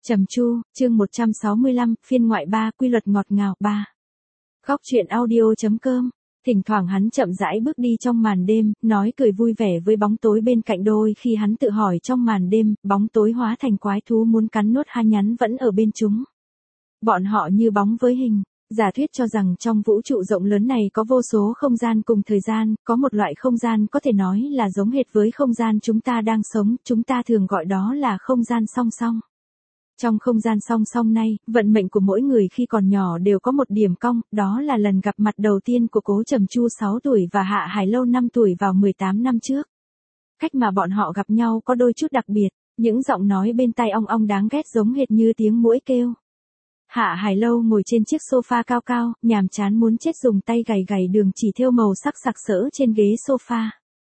Trầm Chu, chương 165, phiên ngoại 3, quy luật ngọt ngào 3. Góc truyện audio.com. Thỉnh thoảng hắn chậm rãi bước đi trong màn đêm, nói cười vui vẻ với bóng tối bên cạnh, đôi khi hắn tự hỏi trong màn đêm, bóng tối hóa thành quái thú muốn cắn nuốt hắn nhắn vẫn ở bên chúng. Bọn họ như bóng với hình. Giả thuyết cho rằng trong vũ trụ rộng lớn này có vô số không gian cùng thời gian, có một loại không gian có thể nói là giống hệt với không gian chúng ta đang sống, chúng ta thường gọi đó là không gian song song. Trong không gian song song này, vận mệnh của mỗi người khi còn nhỏ đều có một điểm cong, đó là lần gặp mặt đầu tiên của Cố Trầm Chu 6 tuổi và Hạ Hải Lâu 5 tuổi vào 18 năm trước. Cách mà bọn họ gặp nhau có đôi chút đặc biệt, những giọng nói bên tai ong ong đáng ghét giống hệt như tiếng muỗi kêu. Hạ Hải Lâu ngồi trên chiếc sofa cao cao, nhàm chán muốn chết, dùng tay gảy gảy đường chỉ thêu màu sắc sặc sỡ trên ghế sofa.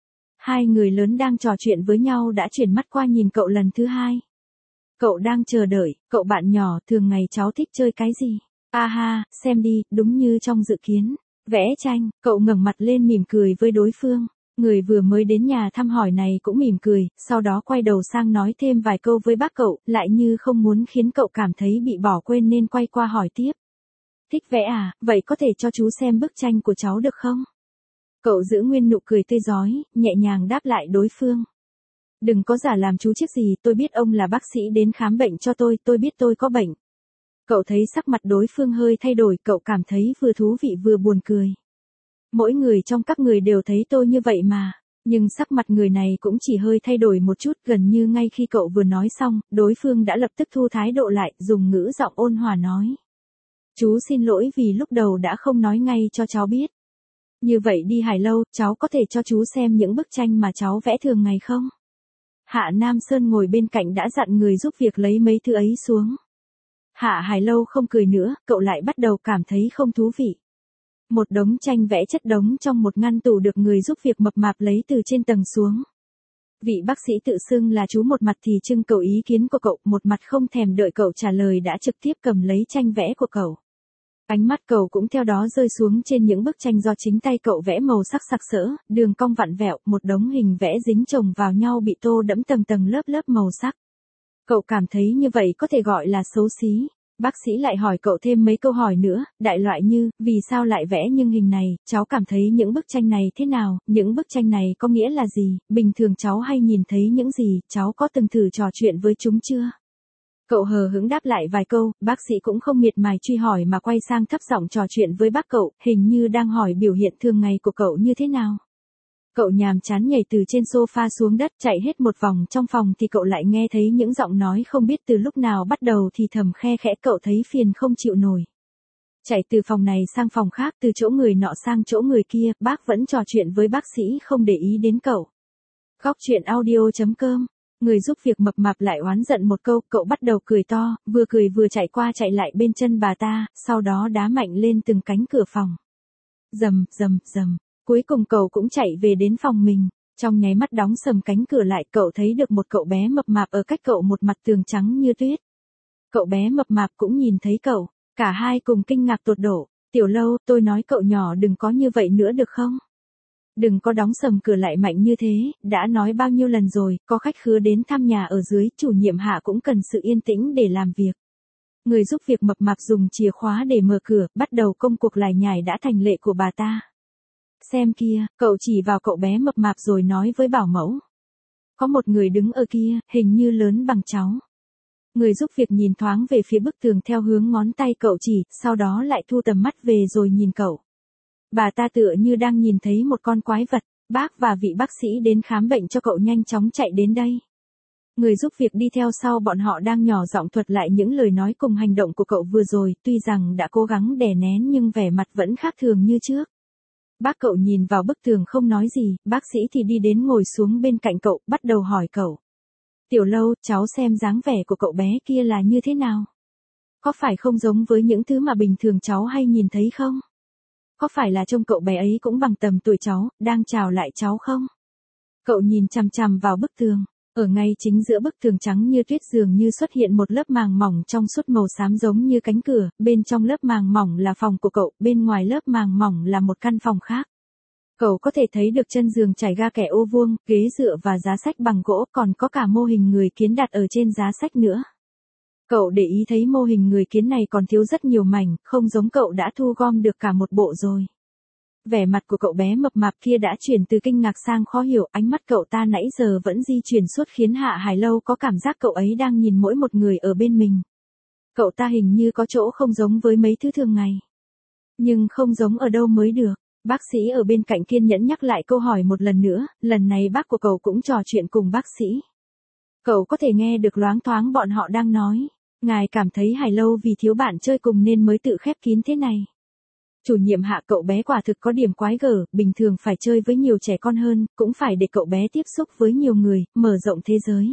Hai người lớn đang trò chuyện với nhau đã chuyển mắt qua nhìn cậu lần thứ hai. Cậu đang chờ đợi, cậu bạn nhỏ, thường ngày cháu thích chơi cái gì? A ha, xem đi, đúng như trong dự kiến. Vẽ tranh, cậu ngẩng mặt lên mỉm cười với đối phương. Người vừa mới đến nhà thăm hỏi này cũng mỉm cười, sau đó quay đầu sang nói thêm vài câu với bác cậu, lại như không muốn khiến cậu cảm thấy bị bỏ quên nên quay qua hỏi tiếp. Thích vẽ à, vậy có thể cho chú xem bức tranh của cháu được không? Cậu giữ nguyên nụ cười tươi rói, nhẹ nhàng đáp lại đối phương. Đừng có giả làm chú chiếc gì, tôi biết ông là bác sĩ đến khám bệnh cho tôi biết tôi có bệnh. Cậu thấy sắc mặt đối phương hơi thay đổi, cậu cảm thấy vừa thú vị vừa buồn cười. Mỗi người trong các người đều thấy tôi như vậy mà, nhưng sắc mặt người này cũng chỉ hơi thay đổi một chút, gần như ngay khi cậu vừa nói xong, đối phương đã lập tức thu thái độ lại, dùng ngữ giọng ôn hòa nói. Chú xin lỗi vì lúc đầu đã không nói ngay cho cháu biết. Như vậy đi Hải Lâu, cháu có thể cho chú xem những bức tranh mà cháu vẽ thường ngày không? Hạ Nam Sơn ngồi bên cạnh đã dặn người giúp việc lấy mấy thứ ấy xuống. Hạ Hải Lâu không cười nữa, cậu lại bắt đầu cảm thấy không thú vị. Một đống tranh vẽ chất đống trong một ngăn tủ được người giúp việc mập mạp lấy từ trên tầng xuống. Vị bác sĩ tự xưng là chú một mặt thì trưng cầu ý kiến của cậu, một mặt không thèm đợi cậu trả lời đã trực tiếp cầm lấy tranh vẽ của cậu. Ánh mắt cậu cũng theo đó rơi xuống trên những bức tranh do chính tay cậu vẽ, màu sắc sặc sỡ, đường cong vặn vẹo, một đống hình vẽ dính chồng vào nhau bị tô đẫm tầng tầng lớp lớp màu sắc. Cậu cảm thấy như vậy có thể gọi là xấu xí. Bác sĩ lại hỏi cậu thêm mấy câu hỏi nữa, đại loại như, vì sao lại vẽ những hình này, cháu cảm thấy những bức tranh này thế nào, những bức tranh này có nghĩa là gì, bình thường cháu hay nhìn thấy những gì, cháu có từng thử trò chuyện với chúng chưa? Cậu hờ hững đáp lại vài câu, bác sĩ cũng không miệt mài truy hỏi mà quay sang thấp giọng trò chuyện với bác cậu, hình như đang hỏi biểu hiện thường ngày của cậu như thế nào. Cậu nhàm chán nhảy từ trên sofa xuống đất, chạy hết một vòng trong phòng thì cậu lại nghe thấy những giọng nói không biết từ lúc nào bắt đầu thì thầm khe khẽ, cậu thấy phiền không chịu nổi. Chạy từ phòng này sang phòng khác, từ chỗ người nọ sang chỗ người kia, bác vẫn trò chuyện với bác sĩ không để ý đến cậu. Góc truyện audio.com. Người giúp việc mập mạp lại oán giận một câu, cậu bắt đầu cười to, vừa cười vừa chạy qua chạy lại bên chân bà ta, sau đó đá mạnh lên từng cánh cửa phòng. Rầm, rầm, rầm. Cuối cùng cậu cũng chạy về đến phòng mình. Trong nháy mắt đóng sầm cánh cửa lại, cậu thấy được một cậu bé mập mạp ở cách cậu một mặt tường trắng như tuyết. Cậu bé mập mạp cũng nhìn thấy cậu, cả hai cùng kinh ngạc tột độ. Tiểu Lâu, tôi nói cậu nhỏ đừng có như vậy nữa được không? Đừng có đóng sầm cửa lại mạnh như thế, đã nói bao nhiêu lần rồi, có khách khứa đến thăm nhà ở dưới, chủ nhiệm Hạ cũng cần sự yên tĩnh để làm việc. Người giúp việc mập mạp dùng chìa khóa để mở cửa, bắt đầu công cuộc lải nhải đã thành lệ của bà ta. Xem kia, cậu chỉ vào cậu bé mập mạp rồi nói với bảo mẫu. Có một người đứng ở kia, hình như lớn bằng cháu. Người giúp việc nhìn thoáng về phía bức tường theo hướng ngón tay cậu chỉ, sau đó lại thu tầm mắt về rồi nhìn cậu. Bà ta tựa như đang nhìn thấy một con quái vật. Bác và vị bác sĩ đến khám bệnh cho cậu nhanh chóng chạy đến đây. Người giúp việc đi theo sau bọn họ đang nhỏ giọng thuật lại những lời nói cùng hành động của cậu vừa rồi, tuy rằng đã cố gắng đè nén nhưng vẻ mặt vẫn khác thường như trước. Bác cậu nhìn vào bức tường không nói gì, bác sĩ thì đi đến ngồi xuống bên cạnh cậu, bắt đầu hỏi cậu. Tiểu Lâu, cháu xem dáng vẻ của cậu bé kia là như thế nào? Có phải không giống với những thứ mà bình thường cháu hay nhìn thấy không? Có phải là trông cậu bé ấy cũng bằng tầm tuổi cháu, đang chào lại cháu không? Cậu nhìn chằm chằm vào bức tường. Ở ngay chính giữa bức tường trắng như tuyết dường như xuất hiện một lớp màng mỏng trong suốt màu xám giống như cánh cửa, bên trong lớp màng mỏng là phòng của cậu, bên ngoài lớp màng mỏng là một căn phòng khác. Cậu có thể thấy được chân giường trải ga kẻ ô vuông, ghế dựa và giá sách bằng gỗ, còn có cả mô hình người kiến đặt ở trên giá sách nữa. Cậu để ý thấy mô hình người kiến này còn thiếu rất nhiều mảnh, không giống cậu đã thu gom được cả một bộ rồi. Vẻ mặt của cậu bé mập mạp kia đã chuyển từ kinh ngạc sang khó hiểu, ánh mắt cậu ta nãy giờ vẫn di chuyển suốt khiến Hạ Hải Lâu có cảm giác cậu ấy đang nhìn mỗi một người ở bên mình. Cậu ta hình như có chỗ không giống với mấy thứ thường ngày. Nhưng không giống ở đâu mới được. Bác sĩ ở bên cạnh kiên nhẫn nhắc lại câu hỏi một lần nữa, lần này bác của cậu cũng trò chuyện cùng bác sĩ. Cậu có thể nghe được loáng thoáng bọn họ đang nói. Ngài cảm thấy Hải Lâu vì thiếu bạn chơi cùng nên mới tự khép kín thế này. Chủ nhiệm Hạ, cậu bé quả thực có điểm quái gở, bình thường phải chơi với nhiều trẻ con hơn, cũng phải để cậu bé tiếp xúc với nhiều người, mở rộng thế giới.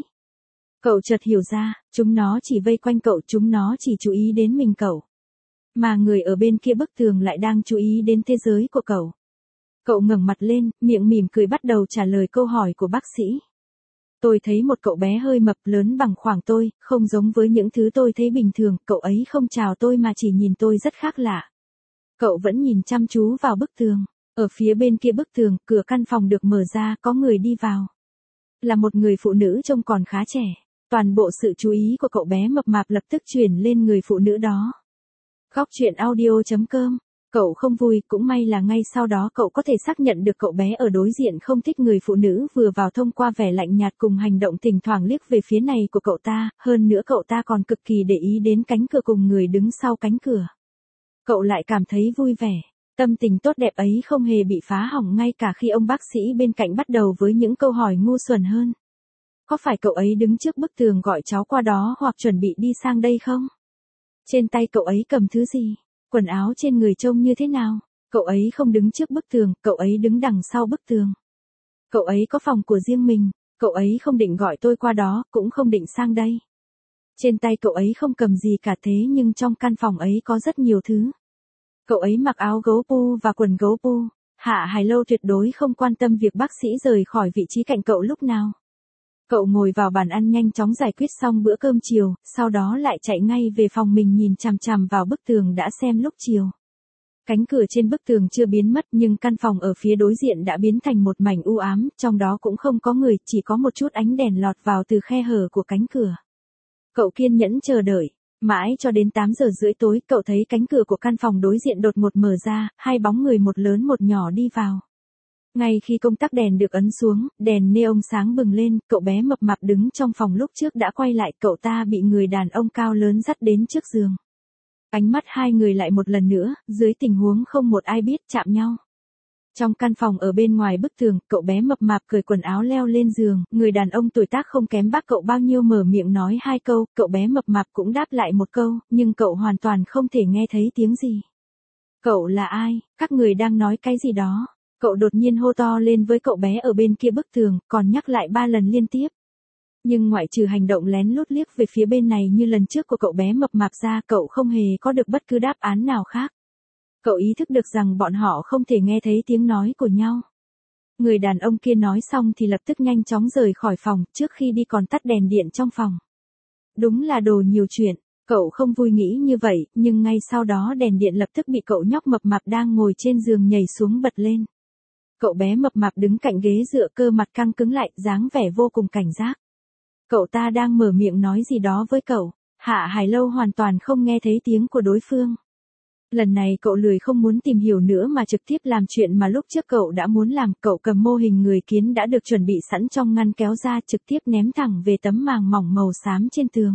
Cậu chợt hiểu ra, chúng nó chỉ vây quanh cậu, chúng nó chỉ chú ý đến mình cậu. Mà người ở bên kia bức tường lại đang chú ý đến thế giới của cậu. Cậu ngẩng mặt lên, miệng mỉm cười bắt đầu trả lời câu hỏi của bác sĩ. Tôi thấy một cậu bé hơi mập lớn bằng khoảng tôi, không giống với những thứ tôi thấy bình thường, cậu ấy không chào tôi mà chỉ nhìn tôi rất khác lạ. Cậu vẫn nhìn chăm chú vào bức tường. Ở phía bên kia bức tường, cửa căn phòng được mở ra, có người đi vào. Là một người phụ nữ trông còn khá trẻ. Toàn bộ sự chú ý của cậu bé mập mạp lập tức chuyển lên người phụ nữ đó. Góc truyện audio.com. Cậu không vui, cũng may là ngay sau đó cậu có thể xác nhận được cậu bé ở đối diện không thích người phụ nữ vừa vào thông qua vẻ lạnh nhạt cùng hành động thỉnh thoảng liếc về phía này của cậu ta, hơn nữa cậu ta còn cực kỳ để ý đến cánh cửa cùng người đứng sau cánh cửa. Cậu lại cảm thấy vui vẻ, tâm tình tốt đẹp ấy không hề bị phá hỏng ngay cả khi ông bác sĩ bên cạnh bắt đầu với những câu hỏi ngu xuẩn hơn. Có phải cậu ấy đứng trước bức tường gọi cháu qua đó hoặc chuẩn bị đi sang đây không? Trên tay cậu ấy cầm thứ gì? Quần áo trên người trông như thế nào? Cậu ấy không đứng trước bức tường, cậu ấy đứng đằng sau bức tường. Cậu ấy có phòng của riêng mình, cậu ấy không định gọi tôi qua đó, cũng không định sang đây. Trên tay cậu ấy không cầm gì cả thế nhưng trong căn phòng ấy có rất nhiều thứ. Cậu ấy mặc áo gấu pu và quần gấu pu. Hạ Hải Lâu tuyệt đối không quan tâm việc bác sĩ rời khỏi vị trí cạnh cậu lúc nào. Cậu ngồi vào bàn ăn nhanh chóng giải quyết xong bữa cơm chiều, sau đó lại chạy ngay về phòng mình nhìn chằm chằm vào bức tường đã xem lúc chiều. Cánh cửa trên bức tường chưa biến mất nhưng căn phòng ở phía đối diện đã biến thành một mảnh u ám, trong đó cũng không có người, chỉ có một chút ánh đèn lọt vào từ khe hở của cánh cửa. Cậu kiên nhẫn chờ đợi, mãi cho đến 8 giờ rưỡi tối, cậu thấy cánh cửa của căn phòng đối diện đột ngột mở ra, hai bóng người một lớn một nhỏ đi vào. Ngay khi công tắc đèn được ấn xuống, đèn neon sáng bừng lên, cậu bé mập mạp đứng trong phòng lúc trước đã quay lại, cậu ta bị người đàn ông cao lớn dắt đến trước giường. Ánh mắt hai người lại một lần nữa, dưới tình huống không một ai biết, chạm nhau. Trong căn phòng ở bên ngoài bức tường, cậu bé mập mạp cởi quần áo leo lên giường, người đàn ông tuổi tác không kém bác cậu bao nhiêu mở miệng nói hai câu, cậu bé mập mạp cũng đáp lại một câu, nhưng cậu hoàn toàn không thể nghe thấy tiếng gì. Cậu là ai? Các người đang nói cái gì đó? Cậu đột nhiên hô to lên với cậu bé ở bên kia bức tường, còn nhắc lại 3 lần liên tiếp. Nhưng ngoại trừ hành động lén lút liếc về phía bên này như lần trước của cậu bé mập mạp ra, cậu không hề có được bất cứ đáp án nào khác. Cậu ý thức được rằng bọn họ không thể nghe thấy tiếng nói của nhau. Người đàn ông kia nói xong thì lập tức nhanh chóng rời khỏi phòng, trước khi đi còn tắt đèn điện trong phòng. Đúng là đồ nhiều chuyện, cậu không vui nghĩ như vậy, nhưng ngay sau đó đèn điện lập tức bị cậu nhóc mập mạp đang ngồi trên giường nhảy xuống bật lên. Cậu bé mập mạp đứng cạnh ghế dựa, cơ mặt căng cứng lại, dáng vẻ vô cùng cảnh giác. Cậu ta đang mở miệng nói gì đó với cậu. Hạ Hải Lâu hoàn toàn không nghe thấy tiếng của đối phương. Lần này cậu lười không muốn tìm hiểu nữa mà trực tiếp làm chuyện mà lúc trước cậu đã muốn làm. Cậu cầm mô hình người kiến đã được chuẩn bị sẵn trong ngăn kéo ra, trực tiếp ném thẳng về tấm màng mỏng màu xám trên tường.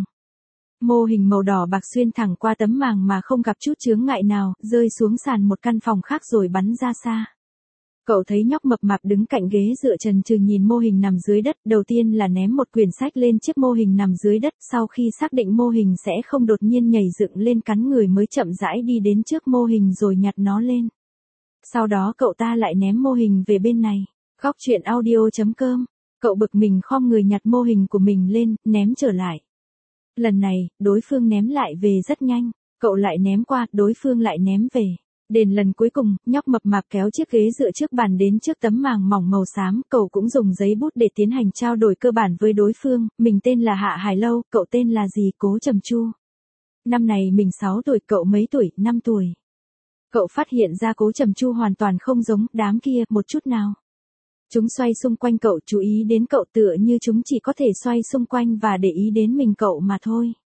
Mô hình màu đỏ bạc xuyên thẳng qua tấm màng mà không gặp chút chướng ngại nào, rơi xuống sàn một căn phòng khác rồi bắn ra xa. Cậu thấy nhóc mập mạp đứng cạnh ghế dựa chần chừ nhìn mô hình nằm dưới đất, đầu tiên là ném một quyển sách lên chiếc mô hình nằm dưới đất, sau khi xác định mô hình sẽ không đột nhiên nhảy dựng lên cắn người mới chậm rãi đi đến trước mô hình rồi nhặt nó lên. Sau đó cậu ta lại ném mô hình về bên này. Góc truyện audio.com. Cậu bực mình khom người nhặt mô hình của mình lên, ném trở lại. Lần này, đối phương ném lại về rất nhanh, cậu lại ném qua, đối phương lại ném về. Đến lần cuối cùng, nhóc mập mạp kéo chiếc ghế dựa trước bàn đến trước tấm màng mỏng màu xám, cậu cũng dùng giấy bút để tiến hành trao đổi cơ bản với đối phương. Mình tên là Hạ Hải Lâu, cậu tên là gì? Cố Trầm Chu. Năm này mình 6 tuổi, cậu mấy tuổi? 5 tuổi. Cậu phát hiện ra Cố Trầm Chu hoàn toàn không giống đám kia một chút nào. Chúng xoay xung quanh cậu, chú ý đến cậu tựa như chúng chỉ có thể xoay xung quanh và để ý đến mình cậu mà thôi.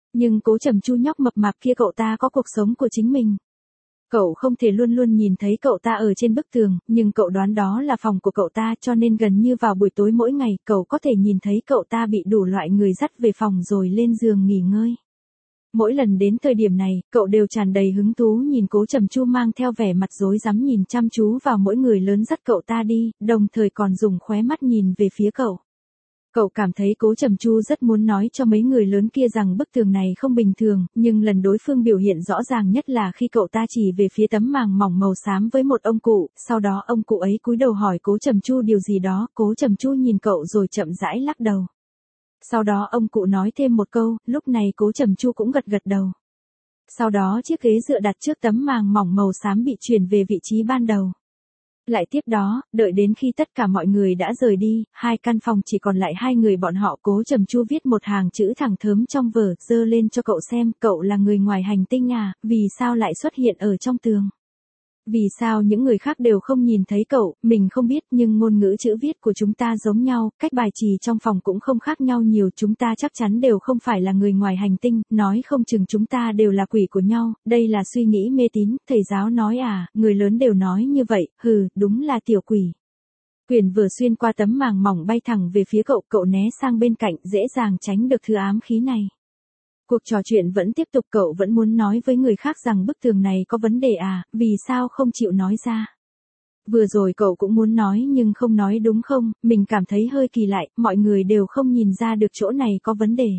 Nhưng Cố Trầm Chu nhóc mập mạp kia cậu ta có cuộc sống của chính mình. Cậu không thể luôn luôn nhìn thấy cậu ta ở trên bức tường, nhưng cậu đoán đó là phòng của cậu ta cho nên gần như vào buổi tối mỗi ngày cậu có thể nhìn thấy cậu ta bị đủ loại người dắt về phòng rồi lên giường nghỉ ngơi. Mỗi lần đến thời điểm này, cậu đều tràn đầy hứng thú nhìn Cố Trầm Chu mang theo vẻ mặt rối rắm nhìn chăm chú vào mỗi người lớn dắt cậu ta đi, đồng thời còn dùng khóe mắt nhìn về phía cậu. Cậu cảm thấy Cố Trầm Chu rất muốn nói cho mấy người lớn kia rằng bức tường này không bình thường, nhưng lần đối phương biểu hiện rõ ràng nhất là khi cậu ta chỉ về phía tấm màng mỏng màu xám với một ông cụ, sau đó ông cụ ấy cúi đầu hỏi Cố Trầm Chu điều gì đó, Cố Trầm Chu nhìn cậu rồi chậm rãi lắc đầu. Sau đó ông cụ nói thêm một câu, lúc này Cố Trầm Chu cũng gật gật đầu. Sau đó chiếc ghế dựa đặt trước tấm màng mỏng màu xám bị chuyển về vị trí ban đầu. Lại tiếp đó, đợi đến khi tất cả mọi người đã rời đi, hai căn phòng chỉ còn lại hai người bọn họ. Cố Trầm Chu viết một hàng chữ thẳng thớm trong vở, giơ lên cho cậu xem, cậu là người ngoài hành tinh à, vì sao lại xuất hiện ở trong tường? Vì sao những người khác đều không nhìn thấy cậu, mình không biết nhưng ngôn ngữ chữ viết của chúng ta giống nhau, cách bài trì trong phòng cũng không khác nhau nhiều, chúng ta chắc chắn đều không phải là người ngoài hành tinh, nói không chừng chúng ta đều là quỷ của nhau, đây là suy nghĩ mê tín, thầy giáo nói à, người lớn đều nói như vậy, đúng là tiểu quỷ. Quyển vừa xuyên qua tấm màng mỏng bay thẳng về phía cậu, cậu né sang bên cạnh, dễ dàng tránh được thứ ám khí này. Cuộc trò chuyện vẫn tiếp tục, cậu vẫn muốn nói với người khác rằng bức tường này có vấn đề à, vì sao không chịu nói ra. Vừa rồi cậu cũng muốn nói nhưng không nói đúng không, mình cảm thấy hơi kỳ lạ, mọi người đều không nhìn ra được chỗ này có vấn đề.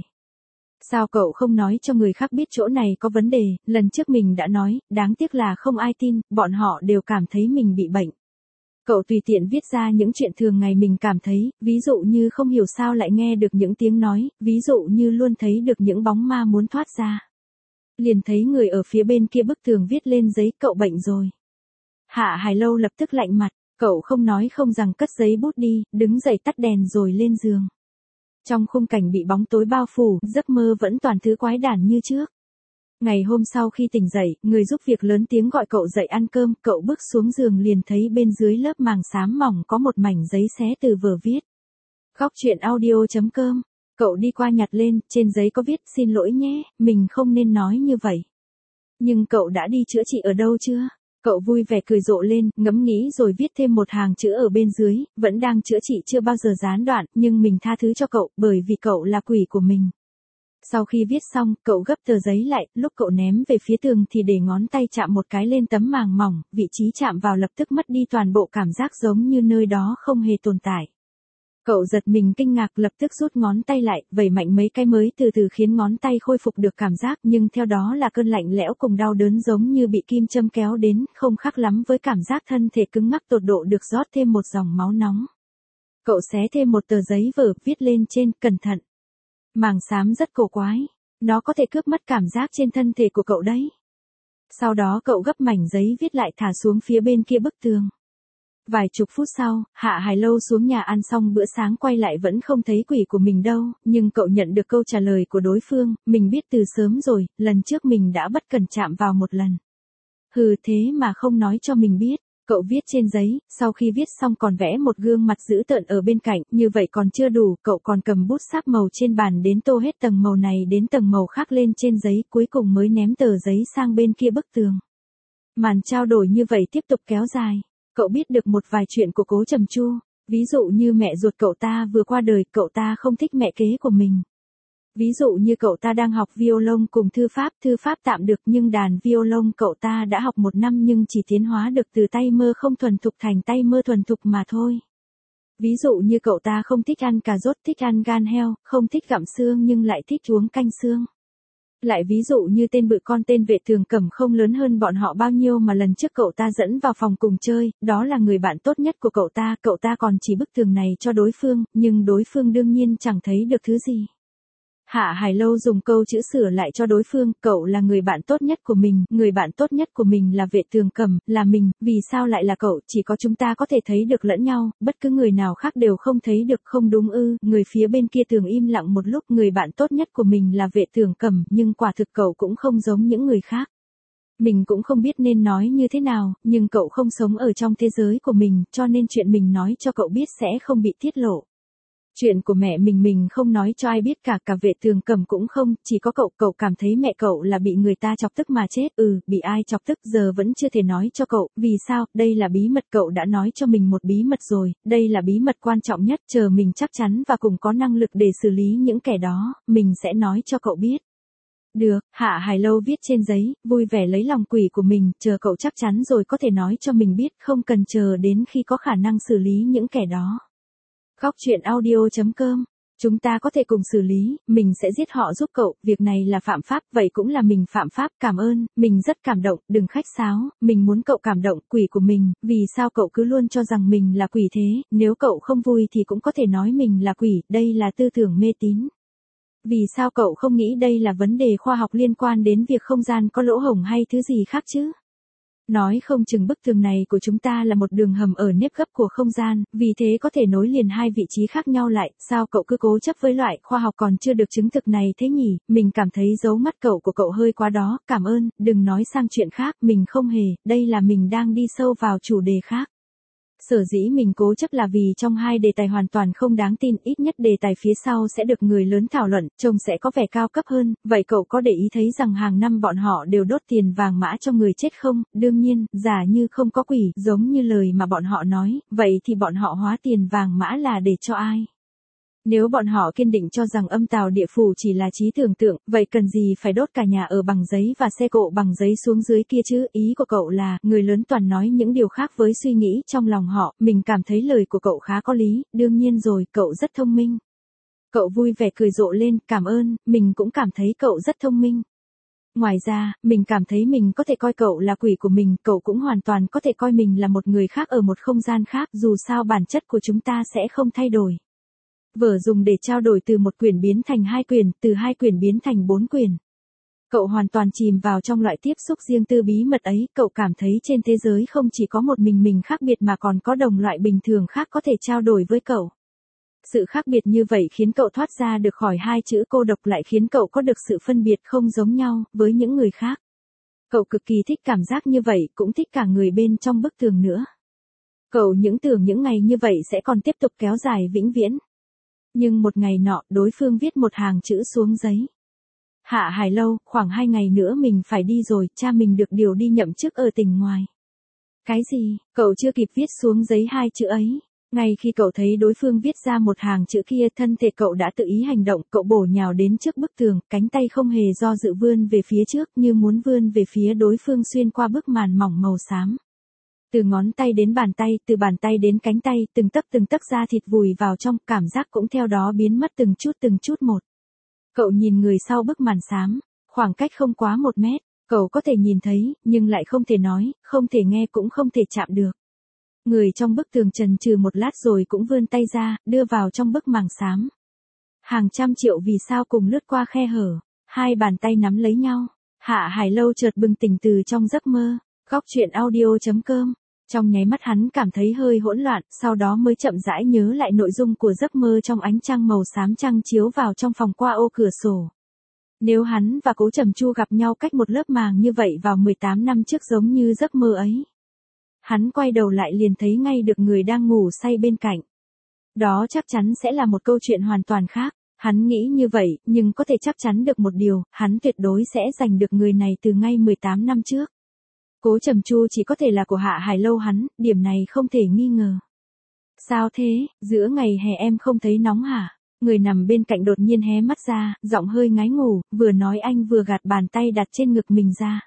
Sao cậu không nói cho người khác biết chỗ này có vấn đề, lần trước mình đã nói, đáng tiếc là không ai tin, bọn họ đều cảm thấy mình bị bệnh. Cậu tùy tiện viết ra những chuyện thường ngày mình cảm thấy, ví dụ như không hiểu sao lại nghe được những tiếng nói, ví dụ như luôn thấy được những bóng ma muốn thoát ra. Liền thấy người ở phía bên kia bức tường viết lên giấy, cậu bệnh rồi. Hạ Hải Lâu lập tức lạnh mặt, cậu không nói không rằng cất giấy bút đi, đứng dậy tắt đèn rồi lên giường. Trong khung cảnh bị bóng tối bao phủ, giấc mơ vẫn toàn thứ quái đản như trước. Ngày hôm sau khi tỉnh dậy, người giúp việc lớn tiếng gọi cậu dậy ăn cơm, cậu bước xuống giường liền thấy bên dưới lớp màng xám mỏng có một mảnh giấy xé từ vở viết. Góc truyện audio.com, cậu đi qua nhặt lên, trên giấy có viết xin lỗi nhé, mình không nên nói như vậy. Nhưng cậu đã đi chữa trị ở đâu chưa? Cậu vui vẻ cười rộ lên, ngẫm nghĩ rồi viết thêm một hàng chữ ở bên dưới, vẫn đang chữa trị chưa bao giờ gián đoạn, nhưng mình tha thứ cho cậu, bởi vì cậu là quỷ của mình. Sau khi viết xong, cậu gấp tờ giấy lại, lúc cậu ném về phía tường thì để ngón tay chạm một cái lên tấm màng mỏng, vị trí chạm vào lập tức mất đi toàn bộ cảm giác giống như nơi đó không hề tồn tại. Cậu giật mình kinh ngạc lập tức rút ngón tay lại, vẩy mạnh mấy cái mới từ từ khiến ngón tay khôi phục được cảm giác nhưng theo đó là cơn lạnh lẽo cùng đau đớn giống như bị kim châm kéo đến, không khác lắm với cảm giác thân thể cứng ngắc tột độ được rót thêm một dòng máu nóng. Cậu xé thêm một tờ giấy vở, viết lên trên, cẩn thận. Màng xám rất cổ quái, nó có thể cướp mất cảm giác trên thân thể của cậu đấy. Sau đó cậu gấp mảnh giấy viết lại thả xuống phía bên kia bức tường. Vài chục phút sau, Hạ Hải Lâu xuống nhà ăn xong bữa sáng quay lại vẫn không thấy quỷ của mình đâu, nhưng cậu nhận được câu trả lời của đối phương, mình biết từ sớm rồi, lần trước mình đã bất cẩn chạm vào một lần. Thế mà không nói cho mình biết. Cậu viết trên giấy, sau khi viết xong còn vẽ một gương mặt dữ tợn ở bên cạnh, như vậy còn chưa đủ, cậu còn cầm bút sáp màu trên bàn đến tô hết tầng màu này đến tầng màu khác lên trên giấy, cuối cùng mới ném tờ giấy sang bên kia bức tường. Màn trao đổi như vậy tiếp tục kéo dài. Cậu biết được một vài chuyện của Cố Trầm Chu, ví dụ như mẹ ruột cậu ta vừa qua đời, cậu ta không thích mẹ kế của mình. Ví dụ như cậu ta đang học violon cùng thư pháp tạm được nhưng đàn violon cậu ta đã học 1 năm nhưng chỉ tiến hóa được từ tay mơ không thuần thục thành tay mơ thuần thục mà thôi. Ví dụ như cậu ta không thích ăn cà rốt, thích ăn gan heo, không thích gặm xương nhưng lại thích uống canh xương. Lại ví dụ như tên bự con tên Vệ Thường Cẩm không lớn hơn bọn họ bao nhiêu mà lần trước cậu ta dẫn vào phòng cùng chơi, đó là người bạn tốt nhất của cậu ta còn chỉ bức tường này cho đối phương, nhưng đối phương đương nhiên chẳng thấy được thứ gì. Hạ Hải Lâu dùng câu chữ sửa lại cho đối phương, cậu là người bạn tốt nhất của mình, người bạn tốt nhất của mình là Vệ Thường Cẩm, là mình, vì sao lại là cậu, chỉ có chúng ta có thể thấy được lẫn nhau, bất cứ người nào khác đều không thấy được, không đúng ư, người phía bên kia tường im lặng một lúc, người bạn tốt nhất của mình là Vệ Thường Cẩm, nhưng quả thực cậu cũng không giống những người khác. Mình cũng không biết nên nói như thế nào, nhưng cậu không sống ở trong thế giới của mình, cho nên chuyện mình nói cho cậu biết sẽ không bị tiết lộ. Chuyện của mẹ mình không nói cho ai biết cả Vệ Tường Cầm cũng không, chỉ có cậu cảm thấy mẹ cậu là bị người ta chọc tức mà chết, bị ai chọc tức giờ vẫn chưa thể nói cho cậu, vì sao, đây là bí mật, cậu đã nói cho mình một bí mật rồi, đây là bí mật quan trọng nhất, chờ mình chắc chắn và cùng có năng lực để xử lý những kẻ đó, mình sẽ nói cho cậu biết. Được, Hạ Hải Lâu viết trên giấy, vui vẻ lấy lòng quỷ của mình, chờ cậu chắc chắn rồi có thể nói cho mình biết, không cần chờ đến khi có khả năng xử lý những kẻ đó. Khóc chuyện audio.com. Chúng ta có thể cùng xử lý, mình sẽ giết họ giúp cậu, việc này là phạm pháp, vậy cũng là mình phạm pháp, cảm ơn, mình rất cảm động, đừng khách sáo, mình muốn cậu cảm động, quỷ của mình, vì sao cậu cứ luôn cho rằng mình là quỷ thế, nếu cậu không vui thì cũng có thể nói mình là quỷ, đây là tư tưởng mê tín. Vì sao cậu không nghĩ đây là vấn đề khoa học liên quan đến việc không gian có lỗ hổng hay thứ gì khác chứ? Nói không chừng bức tường này của chúng ta là một đường hầm ở nếp gấp của không gian, vì thế có thể nối liền hai vị trí khác nhau lại, sao cậu cứ cố chấp với loại khoa học còn chưa được chứng thực này thế nhỉ, mình cảm thấy dấu mắt cậu của cậu hơi quá đó, cảm ơn, đừng nói sang chuyện khác, mình không hề, đây là mình đang đi sâu vào chủ đề khác. Sở dĩ mình cố chấp là vì trong hai đề tài hoàn toàn không đáng tin, ít nhất đề tài phía sau sẽ được người lớn thảo luận, trông sẽ có vẻ cao cấp hơn, vậy cậu có để ý thấy rằng hàng năm bọn họ đều đốt tiền vàng mã cho người chết không? Đương nhiên, giả như không có quỷ, giống như lời mà bọn họ nói, vậy thì bọn họ hóa tiền vàng mã là để cho ai? Nếu bọn họ kiên định cho rằng âm tào địa phủ chỉ là trí tưởng tượng, vậy cần gì phải đốt cả nhà ở bằng giấy và xe cộ bằng giấy xuống dưới kia chứ? Ý của cậu là, người lớn toàn nói những điều khác với suy nghĩ trong lòng họ, mình cảm thấy lời của cậu khá có lý, đương nhiên rồi, cậu rất thông minh. Cậu vui vẻ cười rộ lên, cảm ơn, mình cũng cảm thấy cậu rất thông minh. Ngoài ra, mình cảm thấy mình có thể coi cậu là quỷ của mình, cậu cũng hoàn toàn có thể coi mình là một người khác ở một không gian khác, dù sao bản chất của chúng ta sẽ không thay đổi. Vở dùng để trao đổi từ một quyển biến thành hai quyển, từ hai quyển biến thành 4 quyển. Cậu hoàn toàn chìm vào trong loại tiếp xúc riêng tư bí mật ấy, cậu cảm thấy trên thế giới không chỉ có một mình khác biệt mà còn có đồng loại bình thường khác có thể trao đổi với cậu. Sự khác biệt như vậy khiến cậu thoát ra được khỏi hai chữ cô độc, lại khiến cậu có được sự phân biệt không giống nhau với những người khác. Cậu cực kỳ thích cảm giác như vậy, cũng thích cả người bên trong bức tường nữa. Cậu những tưởng những ngày như vậy sẽ còn tiếp tục kéo dài vĩnh viễn. Nhưng một ngày nọ, đối phương viết một hàng chữ xuống giấy. Hạ Hải Lâu, khoảng 2 ngày nữa mình phải đi rồi, cha mình được điều đi nhậm chức ở tỉnh ngoài. Cái gì? Cậu chưa kịp viết xuống giấy hai chữ ấy. Ngay khi cậu thấy đối phương viết ra một hàng chữ kia, thân thể cậu đã tự ý hành động, cậu bổ nhào đến trước bức tường, cánh tay không hề do dự vươn về phía trước, như muốn vươn về phía đối phương xuyên qua bức màn mỏng màu xám. Từ ngón tay đến bàn tay, từ bàn tay đến cánh tay, từng tấc da thịt vùi vào trong, cảm giác cũng theo đó biến mất từng chút một. Cậu nhìn người sau bức màn xám, khoảng cách không quá 1 mét, cậu có thể nhìn thấy, nhưng lại không thể nói, không thể nghe cũng không thể chạm được. Người trong bức tường chần chừ một lát rồi cũng vươn tay ra, đưa vào trong bức màn xám. Hàng trăm triệu vì sao cùng lướt qua khe hở, hai bàn tay nắm lấy nhau. Hạ Hải Lâu chợt bừng tỉnh từ trong giấc mơ. Khóc chuyện audio.com. Trong nháy mắt hắn cảm thấy hơi hỗn loạn, sau đó mới chậm rãi nhớ lại nội dung của giấc mơ trong ánh trăng màu xám trăng chiếu vào trong phòng qua ô cửa sổ. Nếu hắn và Cố Trầm Chu gặp nhau cách một lớp màng như vậy vào 18 năm trước giống như giấc mơ ấy. Hắn quay đầu lại liền thấy ngay được người đang ngủ say bên cạnh. Đó chắc chắn sẽ là một câu chuyện hoàn toàn khác. Hắn nghĩ như vậy, nhưng có thể chắc chắn được một điều, hắn tuyệt đối sẽ giành được người này từ ngay 18 năm trước. Cố Trầm Chu chỉ có thể là của Hạ Hải Lâu hắn, điểm này không thể nghi ngờ. Sao thế, giữa ngày hè em không thấy nóng hả? Người nằm bên cạnh đột nhiên hé mắt ra, giọng hơi ngái ngủ, vừa nói anh vừa gạt bàn tay đặt trên ngực mình ra.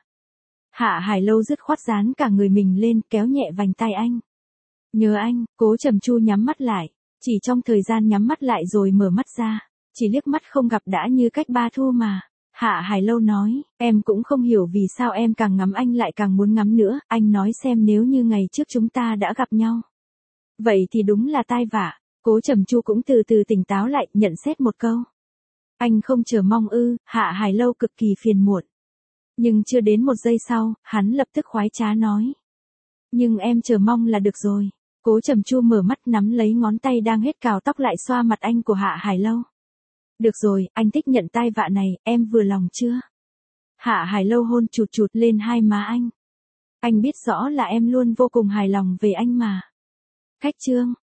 Hạ Hải Lâu dứt khoát dán cả người mình lên, kéo nhẹ vành tay anh. Nhớ anh, Cố Trầm Chu nhắm mắt lại, chỉ trong thời gian nhắm mắt lại rồi mở mắt ra, chỉ liếc mắt không gặp đã như cách 3 thu mà. Hạ Hải Lâu nói, em cũng không hiểu vì sao em càng ngắm anh lại càng muốn ngắm nữa, anh nói xem nếu như ngày trước chúng ta đã gặp nhau. Vậy thì đúng là tai vạ. Cố Trầm Chu cũng từ từ tỉnh táo lại, nhận xét một câu. Anh không chờ mong ư? Hạ Hải Lâu cực kỳ phiền muộn. Nhưng chưa đến 1 giây sau, hắn lập tức khoái trá nói. Nhưng em chờ mong là được rồi. Cố Trầm Chu mở mắt nắm lấy ngón tay đang hết cào tóc lại xoa mặt anh của Hạ Hải Lâu. Được rồi, anh thích nhận tai vạ này, em vừa lòng chưa? Hạ Hải Lâu hôn chụt lên hai má anh. Anh biết rõ là em luôn vô cùng hài lòng về anh mà. Khách chương.